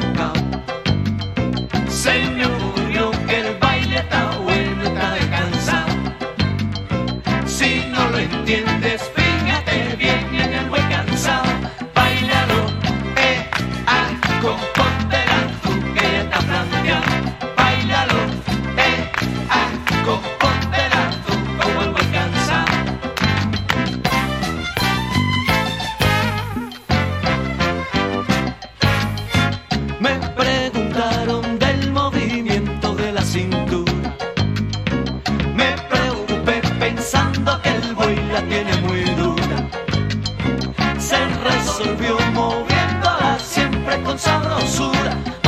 provocado. Se me ocurrió que el baile está bueno, está descansado. Si no lo entiendes, fíjate bien en el buen cansado. Báilalo, componte tú que ya está planteado. Báilalo, componte tú como el buen cansado. Me preguntaron del movimiento de la cintura. Me preocupé pensando que el buey la tiene muy dura. Se resolvió moviéndola siempre con sabrosura.